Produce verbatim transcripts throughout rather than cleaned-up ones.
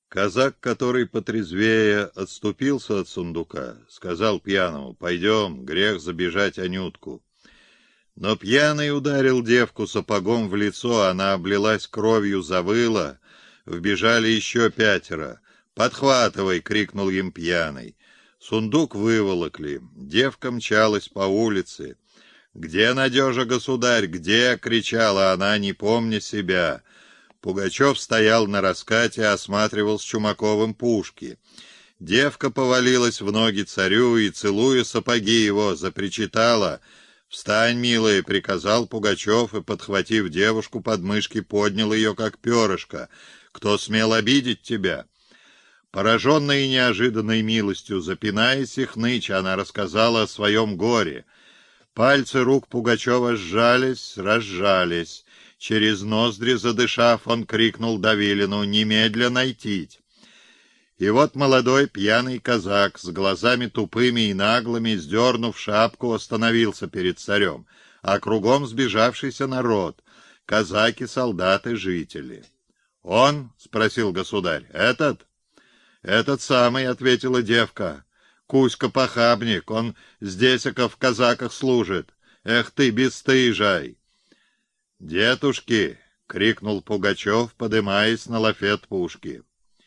Казак, который потрезвее отступился от сундука, сказал пьяному: «Пойдем, грех забежать Анютку». Но пьяный ударил девку сапогом в лицо, она облилась кровью, завыла. Вбежали еще пятеро. «Подхватывай!» — крикнул им пьяный. Сундук выволокли. Девка мчалась по улице. «Где Надежа, государь? Где?» — кричала она, не помня себя. Пугачев стоял на раскате, осматривал с Чумаковым пушки. Девка повалилась в ноги царю и, целуя сапоги его, запричитала. «Встань, милая!» — приказал Пугачев, и, подхватив девушку под мышки, поднял ее, как перышко. «Кто смел обидеть тебя?» Пораженная неожиданной милостью, запинаясь и хныча, она рассказала о своем горе. Пальцы рук Пугачева сжались, разжались. Через ноздри задышав, он крикнул Давилину: «Немедля найтить!» И вот молодой пьяный казак с глазами тупыми и наглыми, сдернув шапку, остановился перед царем, а кругом сбежавшийся народ, казаки, солдаты, жители. «Он?» — спросил государь. «Этот?» «Этот самый», — ответила девка. «Кузька-похабник, он здесь-ка в казаках служит. Эх ты, бесстыжай!» «Детушки!» — крикнул Пугачев, подымаясь на лафет пушки.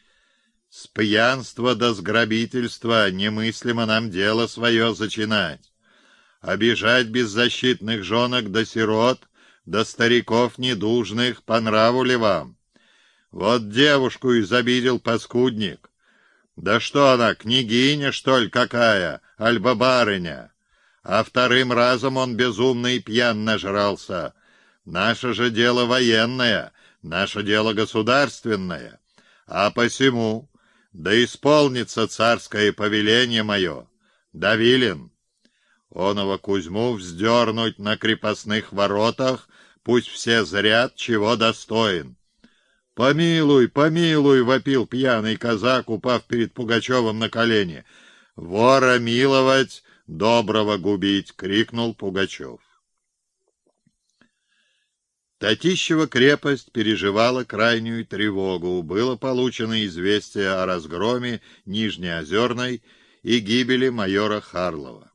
«С пьянства до сграбительства немыслимо нам дело свое зачинать. Обижать беззащитных жонок до сирот, до стариков недужных, по нраву ли вам? Вот девушку изобидел паскудник. Да что она, княгиня, что ли, какая, альба барыня? А вторым разом он безумно и пьян нажрался. Наше же дело военное, наше дело государственное. А посему, да исполнится царское повеление мое. Давилин, оного Кузьму вздернуть на крепостных воротах, пусть все зрят, чего достоин». «Помилуй, помилуй!» — вопил пьяный казак, упав перед Пугачевым на колени. «Вора миловать, доброго губить!» — крикнул Пугачев. Татищева крепость переживала крайнюю тревогу. Было получено известие о разгроме Нижнеозерной и гибели майора Харлова.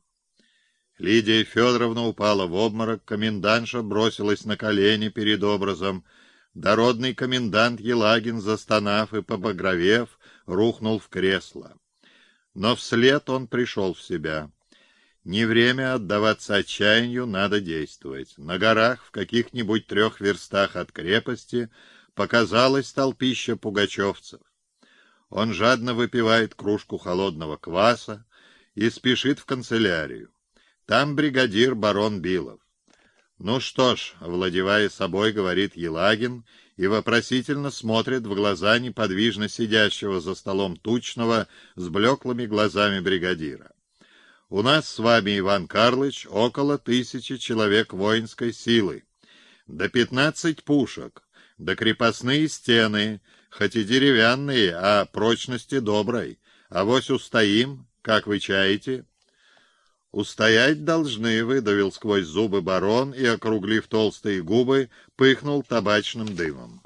Лидия Федоровна упала в обморок, комендантша бросилась на колени перед образом. Дородный комендант Елагин, застонав и побагровев, рухнул в кресло. Но вслед он пришел в себя. Не время отдаваться отчаянию, надо действовать. На горах, в каких-нибудь трех верстах от крепости, показалось толпище пугачевцев. Он жадно выпивает кружку холодного кваса и спешит в канцелярию. Там бригадир барон Билов. «Ну что ж», — овладевая собой, говорит Елагин, и вопросительно смотрит в глаза неподвижно сидящего за столом тучного с блеклыми глазами бригадира. «У нас с вами, Иван Карлыч, около тысячи человек воинской силы, до пятнадцать пушек, до крепостные стены, хоть и деревянные, а прочности доброй. Авось устоим, как вы чаете?» «Устоять должны», — выдавил сквозь зубы барон и, округлив толстые губы, пыхнул табачным дымом.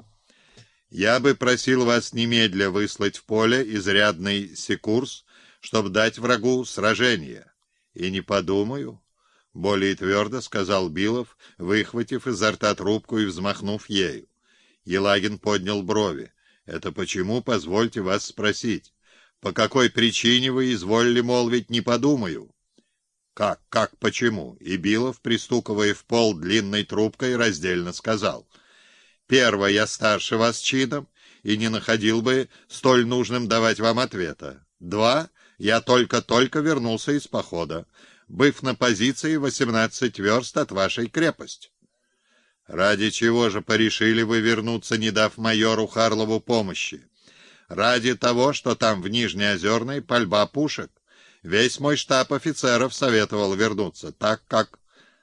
«Я бы просил вас немедля выслать в поле изрядный секурс, чтобы дать врагу сражение». «И не подумаю», — более твердо сказал Билов, выхватив изо рта трубку и взмахнув ею. Елагин поднял брови. «Это почему, позвольте вас спросить? По какой причине вы изволили молвить «не подумаю»?» «Как, как, почему?» И Билов, пристукивая в пол длинной трубкой, раздельно сказал. «Первое, я старше вас чином и не находил бы столь нужным давать вам ответа. Два, я только-только вернулся из похода, быв на позиции восемнадцать верст от вашей крепости». «Ради чего же порешили вы вернуться, не дав майору Харлову помощи?» «Ради того, что там в Нижнеозерной пальба пушек. Весь мой штаб офицеров советовал вернуться, так как...»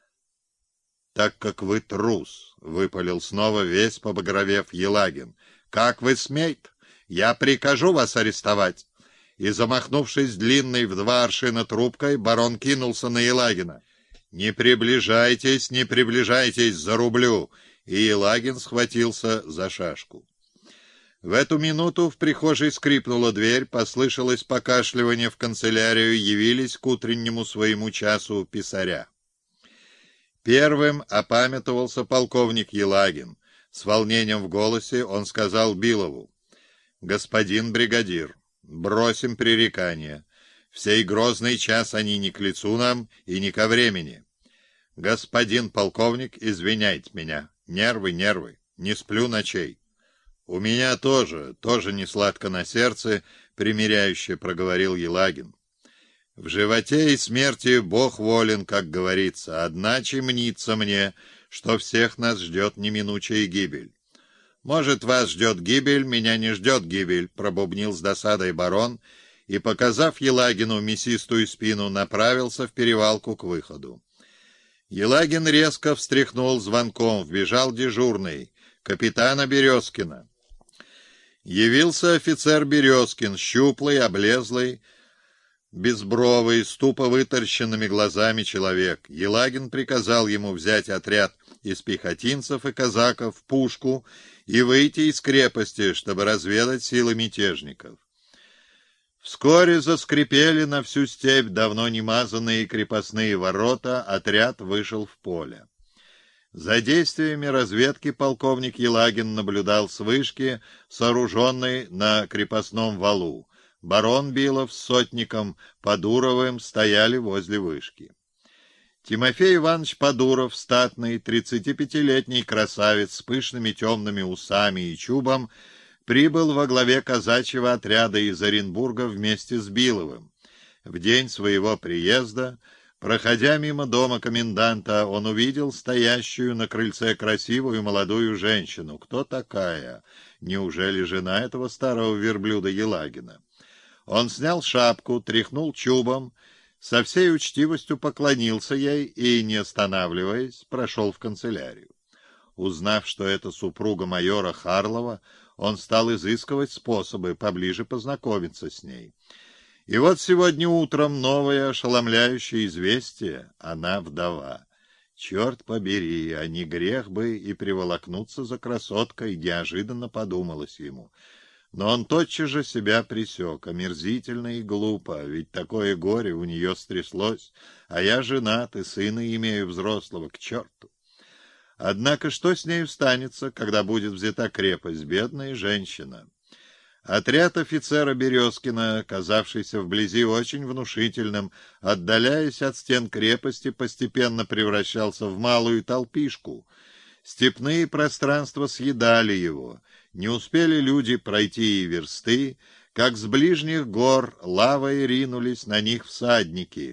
«Так как вы трус», — выпалил снова весь побагровев Елагин. «Как вы смеете? Я прикажу вас арестовать!» И, замахнувшись длинной в два аршина трубкой, барон кинулся на Елагина. «Не приближайтесь, не приближайтесь, зарублю!» И Елагин схватился за шашку. В эту минуту в прихожей скрипнула дверь, послышалось покашливание в канцелярию, явились к утреннему своему часу писаря. Первым опамятовался полковник Елагин. С волнением в голосе он сказал Билову: «Господин бригадир, бросим пререкания. В сей грозный час они не к лицу нам и не ко времени. Господин полковник, извиняйте меня. Нервы, нервы. Не сплю ночей». «У меня тоже, тоже не сладко на сердце», — примиряюще проговорил Елагин. «В животе и смерти Бог волен, как говорится, одначе мнится мне, что всех нас ждет неминучая гибель». «Может, вас ждет гибель, меня не ждет гибель», — пробубнил с досадой барон и, показав Елагину мясистую спину, направился в перевалку к выходу. Елагин резко встряхнул звонком, вбежал дежурный, капитана Березкина. Явился офицер Березкин, щуплый, облезлый, безбровый, с тупо вытаращенными глазами человек. Елагин приказал ему взять отряд из пехотинцев и казаков, пушку и выйти из крепости, чтобы разведать силы мятежников. Вскоре заскрипели на всю степь давно немазанные крепостные ворота, отряд вышел в поле. За действиями разведки полковник Елагин наблюдал с вышки, сооруженной на крепостном валу. Барон Билов с сотником Подуровым стояли возле вышки. Тимофей Иванович Подуров, статный, тридцатипятилетний красавец с пышными темными усами и чубом, прибыл во главе казачьего отряда из Оренбурга вместе с Биловым. В день своего приезда, проходя мимо дома коменданта, он увидел стоящую на крыльце красивую молодую женщину. Кто такая? Неужели жена этого старого верблюда Елагина? Он снял шапку, тряхнул чубом, со всей учтивостью поклонился ей и, не останавливаясь, прошел в канцелярию. Узнав, что это супруга майора Харлова, он стал изыскивать способы поближе познакомиться с ней. И вот сегодня утром новое ошеломляющее известие: она вдова. Черт побери, а не грех бы и приволокнуться за красоткой, неожиданно подумалось ему. Но он тотчас же себя пресек. Омерзительно и глупо, ведь такое горе у нее стряслось, а я женат и сына имею взрослого, к черту. Однако что с нею станется, когда будет взята крепость, бедная женщина? Отряд офицера Березкина, казавшийся вблизи очень внушительным, отдаляясь от стен крепости, постепенно превращался в малую толпишку. Степные пространства съедали его. Не успели люди пройти и версты, как с ближних гор лавой ринулись на них всадники.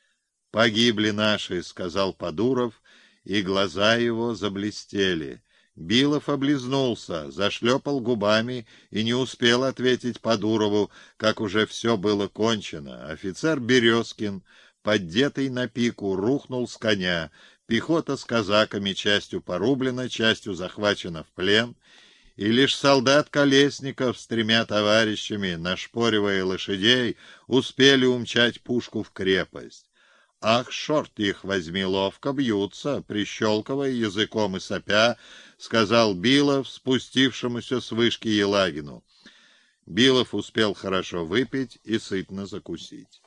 «Погибли наши», — сказал Подуров, и глаза его заблестели. Билов облизнулся, зашлепал губами и не успел ответить Подурову, как уже все было кончено. Офицер Березкин, поддетый на пику, рухнул с коня. Пехота с казаками частью порублена, частью захвачена в плен, и лишь солдат Колесников с тремя товарищами, нашпоривая лошадей, успели умчать пушку в крепость. «Ах, шорт их возьми, ловко бьются», — прищелкивая языком и сопя, сказал Билов спустившемуся с вышки Елагину. Билов успел хорошо выпить и сытно закусить.